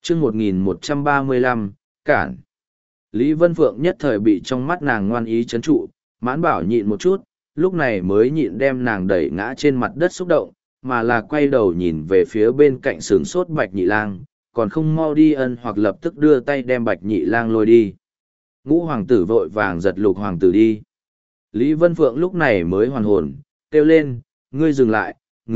chương 1135, cản. Lý Vân Phượng nhất thời bị trong mắt nàng ngoan ý chấn trụ, Mãn Bảo nhịn một chút, lúc này mới nhịn đem nàng đẩy ngã trên mặt đất xúc động, mà là quay đầu nhìn về phía bên cạnh sừng sốt Bạch Nhị Lang, còn không mau đi ân hoặc lập tức đưa tay đem Bạch Nhị Lang lôi đi. Ngũ hoàng tử vội vàng giật Lục hoàng tử đi. Lý Vân Phượng lúc này mới hoàn hồn, kêu lên, ngươi dừng lại,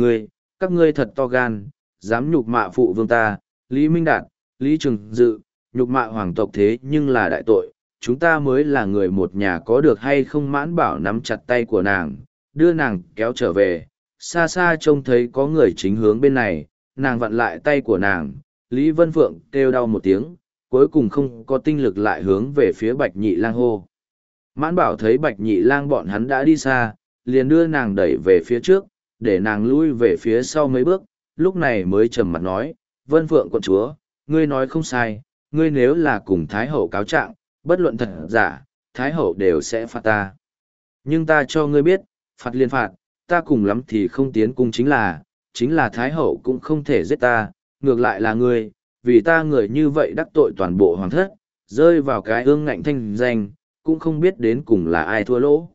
các ngươi thật to gan, dám nhục mạ phụ vương ta, Lý Minh Đạt, Lý Trường Dự, nhục mạ hoàng tộc thế nhưng là đại tội, chúng ta mới là người một nhà có được hay không. Mãn Bảo nắm chặt tay của nàng, đưa nàng kéo trở về, xa xa trông thấy có người chính hướng bên này, nàng vặn lại tay của nàng, Lý Vân Phượng kêu đau một tiếng, cuối cùng không có tinh lực lại hướng về phía Bạch Nhị Lang hô. Mãn Bảo thấy Bạch Nhị Lang bọn hắn đã đi xa, liền đưa nàng đẩy về phía trước, để nàng lui về phía sau mấy bước, lúc này mới trầm mặt nói, Vân Phượng quận chúa, ngươi nói không sai, ngươi nếu là cùng Thái Hậu cáo trạng, bất luận thật giả, Thái Hậu đều sẽ phạt ta. Nhưng ta cho ngươi biết, phạt liên phạt, ta cùng lắm thì không tiến cung chính là Thái Hậu cũng không thể giết ta, ngược lại là ngươi, vì ta người như vậy đắc tội toàn bộ hoàng thất, rơi vào cái ương ngạnh thanh danh, cũng không biết đến cùng là ai thua lỗ.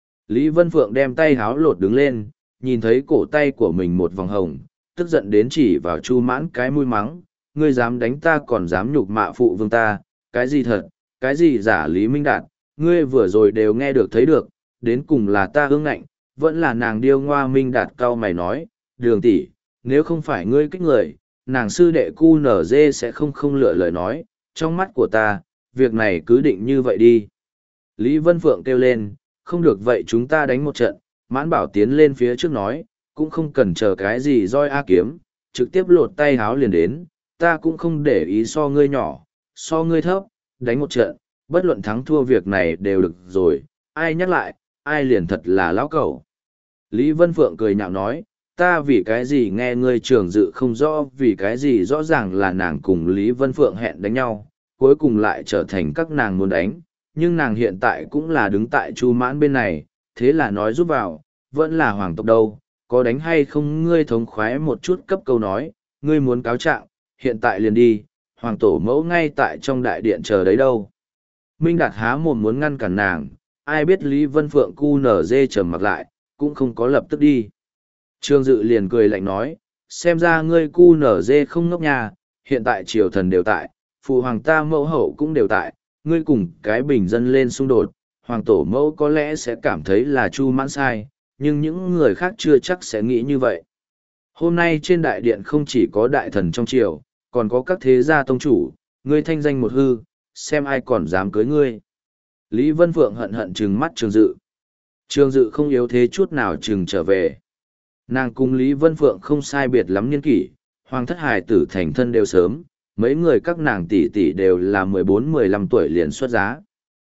Lý Vân Phượng đem tay háo lột đứng lên, nhìn thấy cổ tay của mình một vòng hồng, tức giận đến chỉ vào Chu Mãn cái mũi mắng, ngươi dám đánh ta còn dám nhục mạ phụ vương ta, cái gì thật, cái gì giả. Lý Minh Đạt, ngươi vừa rồi đều nghe được thấy được, đến cùng là ta ương ngạnh, vẫn là nàng điêu ngoa. Minh Đạt cau mày nói, Đường tỷ, nếu không phải ngươi kích người, nàng sư đệ QNZ sẽ không lựa lời nói, trong mắt của ta, việc này cứ định như vậy đi. Lý Vân Phượng kêu lên, không được vậy chúng ta đánh một trận. Mãn Bảo tiến lên phía trước nói, cũng không cần chờ cái gì roi a kiếm, trực tiếp lột tay háo liền đến, ta cũng không để ý so ngươi nhỏ, so ngươi thấp, đánh một trận, bất luận thắng thua việc này đều được rồi, ai nhắc lại, ai liền thật là lão cẩu. Lý Vân Phượng cười nhạo nói, ta vì cái gì nghe ngươi Trường Dự không rõ, vì cái gì rõ ràng là nàng cùng Lý Vân Phượng hẹn đánh nhau, cuối cùng lại trở thành các nàng muốn đánh, nhưng nàng hiện tại cũng là đứng tại Chu Mãn bên này, thế là nói giúp vào, vẫn là hoàng tộc đâu, có đánh hay không ngươi thống khoái một chút cấp câu nói, ngươi muốn cáo trạng, hiện tại liền đi, hoàng tổ mẫu ngay tại trong đại điện chờ đấy đâu. Minh Đạt há mồm muốn ngăn cản nàng, ai biết Lý Vân Phượng QNZ trầm mặc lại, cũng không có lập tức đi. Trương Dự liền cười lạnh nói, xem ra ngươi QNZ không ngốc nhà, hiện tại triều thần đều tại, phụ hoàng ta mẫu hậu cũng đều tại, ngươi cùng cái bình dân lên xung đột, hoàng tổ mẫu có lẽ sẽ cảm thấy là Chu Mãn sai, nhưng những người khác chưa chắc sẽ nghĩ như vậy. Hôm nay trên đại điện không chỉ có đại thần trong triều, còn có các thế gia tông chủ, ngươi thanh danh một hư, xem ai còn dám cưới ngươi. Lý Vân Phượng hận hận trừng mắt Trường Dự. Trường Dự không yếu thế chút nào trừng trở về. Nàng cùng Lý Vân Phượng không sai biệt lắm niên kỷ, hoàng thất hài tử thành thân đều sớm, mấy người các nàng tỷ tỷ đều là 14-15 tuổi liền xuất giá.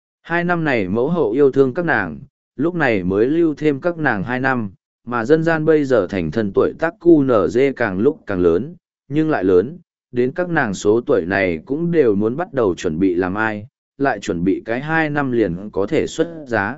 2 năm này mẫu hậu yêu thương các nàng, lúc này mới lưu thêm các nàng 2 năm, mà dân gian bây giờ thành thân tuổi tác QNZ càng lúc càng lớn, nhưng lại lớn, đến các nàng số tuổi này cũng đều muốn bắt đầu chuẩn bị làm ai, lại chuẩn bị cái 2 năm liền có thể xuất giá.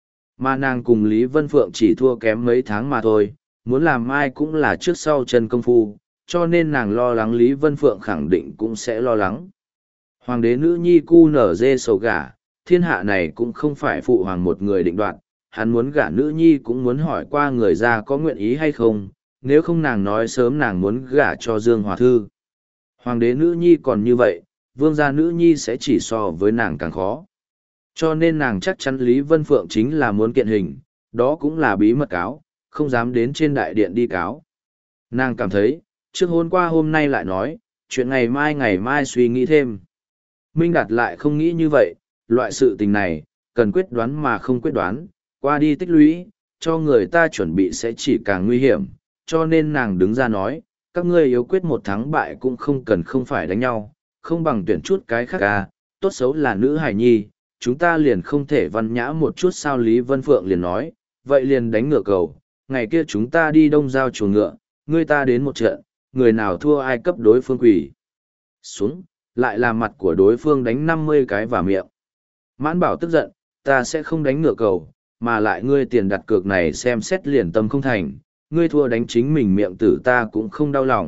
Mà nàng cùng Lý Vân Phượng chỉ thua kém mấy tháng mà thôi, muốn làm ai cũng là trước sau chân công phu, cho nên nàng lo lắng Lý Vân Phượng khẳng định cũng sẽ lo lắng. Hoàng đế nữ nhi QNZ sầu gả, thiên hạ này cũng không phải phụ hoàng một người định đoạt, hắn muốn gả nữ nhi cũng muốn hỏi qua người ra có nguyện ý hay không, nếu không nàng nói sớm nàng muốn gả cho Dương Hòa Thư. Hoàng đế nữ nhi còn như vậy, vương gia nữ nhi sẽ chỉ so với nàng càng khó. Cho nên nàng chắc chắn Lý Vân Phượng chính là muốn kiện hình, đó cũng là bí mật cáo, không dám đến trên đại điện đi cáo. Nàng cảm thấy, trước hôm qua hôm nay lại nói, chuyện ngày mai suy nghĩ thêm. Minh Đạt lại không nghĩ như vậy, loại sự tình này, cần quyết đoán mà không quyết đoán, qua đi tích lũy, cho người ta chuẩn bị sẽ chỉ càng nguy hiểm, cho nên nàng đứng ra nói, các ngươi yếu quyết một thắng bại cũng không cần không phải đánh nhau, không bằng tuyển chút cái khác à, tốt xấu là nữ hài nhi, chúng ta liền không thể văn nhã một chút sao. Lý Vân Phượng liền nói, vậy liền đánh ngựa cầu, ngày kia chúng ta đi đông giao chuồng ngựa, ngươi ta đến một trận, người nào thua ai cấp đối phương quỷ xuống, lại làm mặt của đối phương đánh 50 cái vào miệng. Mãn Bảo tức giận, ta sẽ không đánh ngựa cầu, mà lại ngươi tiền đặt cược này xem xét liền tâm không thành, ngươi thua đánh chính mình miệng tử ta cũng không đau lòng,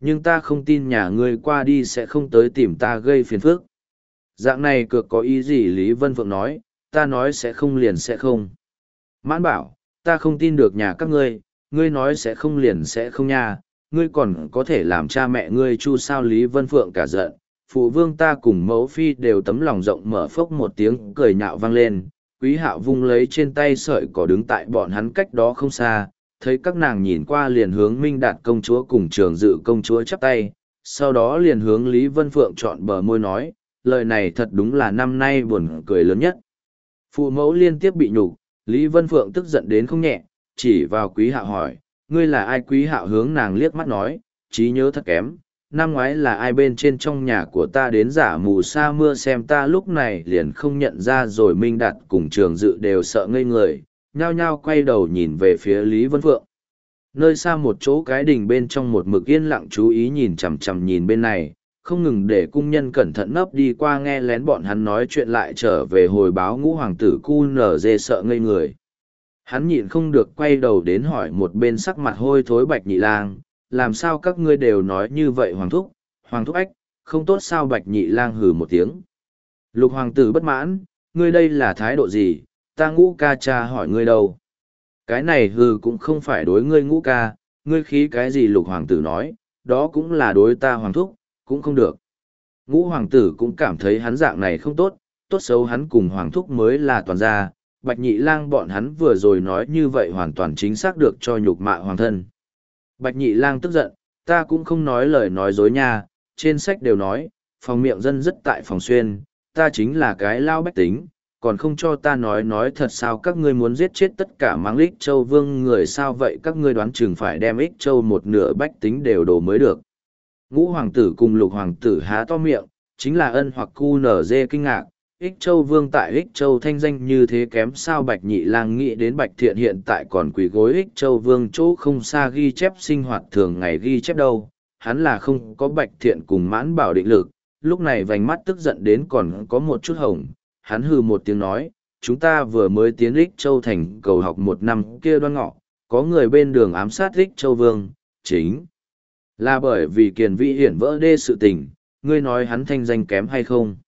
nhưng ta không tin nhà ngươi qua đi sẽ không tới tìm ta gây phiền phức. Dạng này cược có ý gì? Lý Vân Phượng nói, ta nói sẽ không liền sẽ không. Mãn bảo, ta không tin được nhà các ngươi nói sẽ không liền sẽ không nha, ngươi còn có thể làm cha mẹ ngươi chu sao? Lý Vân Phượng cả giận, phụ vương ta cùng mẫu phi đều tấm lòng rộng mở, phốc một tiếng cười nhạo vang lên. Quý Hạo vung lấy trên tay sợi cỏ đứng tại bọn hắn cách đó không xa, thấy các nàng nhìn qua liền hướng Minh Đạt công chúa cùng Trường Dự công chúa chắp tay, sau đó liền hướng Lý Vân Phượng chọn bờ môi nói, lời này thật đúng là năm nay buồn cười lớn nhất. Phụ mẫu liên tiếp bị nhục, Lý Vân Phượng tức giận đến không nhẹ, chỉ vào Quý Hạo hỏi, ngươi là ai? Quý Hạo hướng nàng liếc mắt nói, trí nhớ thật kém, năm ngoái là ai bên trên trong nhà của ta đến giả mù sa mưa xem ta? Lúc này liền không nhận ra rồi. Minh Đạt cùng Trường Dự đều sợ ngây người, nhao nhao quay đầu nhìn về phía Lý Vân Phượng. Nơi xa một chỗ cái đình bên trong một mực yên lặng chú ý nhìn chằm chằm nhìn bên này, không ngừng để cung nhân cẩn thận nấp đi qua nghe lén bọn hắn nói chuyện, lại trở về hồi báo Ngũ hoàng tử QNZ sợ ngây người. Hắn nhịn không được quay đầu đến hỏi một bên sắc mặt hôi thối Bạch Nhị Lang, làm sao các ngươi đều nói như vậy? Hoàng thúc ách, không tốt sao? Bạch Nhị Lang hừ một tiếng. Lục hoàng tử bất mãn, ngươi đây là thái độ gì? Ta Ngũ ca cha hỏi ngươi đâu? Cái này hừ cũng không phải đối ngươi Ngũ ca, ngươi khí cái gì? Lục hoàng tử nói, đó cũng là đối ta hoàng thúc, cũng không được. Ngũ hoàng tử cũng cảm thấy hắn dạng này không tốt, tốt xấu hắn cùng hoàng thúc mới là toàn gia. Bạch Nhị Lang bọn hắn vừa rồi nói như vậy hoàn toàn chính xác được cho nhục mạ hoàng thân. Bạch Nhị Lang tức giận, ta cũng không nói lời nói dối nha, trên sách đều nói, phòng miệng dân rất tại phòng xuyên, ta chính là cái lao bách tính, còn không cho ta nói thật sao? Các ngươi muốn giết chết tất cả mang Ích Châu vương người sao? Vậy các ngươi đoán chừng phải đem Ích Châu một nửa bách tính đều đổ mới được. Ngũ hoàng tử cùng Lục hoàng tử há to miệng, chính là Ân hoặc QNZ kinh ngạc, Ích Châu vương tại Ích Châu thanh danh như thế kém sao? Bạch Nhị Lang nghĩ đến Bạch Thiện hiện tại còn quỳ gối Ích Châu vương chỗ không xa ghi chép sinh hoạt thường ngày ghi chép đâu, hắn là không có Bạch Thiện cùng Mãn Bảo định lực, lúc này vành mắt tức giận đến còn có một chút hồng, hắn hừ một tiếng nói, chúng ta vừa mới tiến Ích Châu thành cầu học một năm kia Đoan Ngọ, có người bên đường ám sát Ích Châu vương, chính là bởi vì Kiền Vĩ hiển vỡ đê sự tình, ngươi nói hắn thanh danh kém hay không?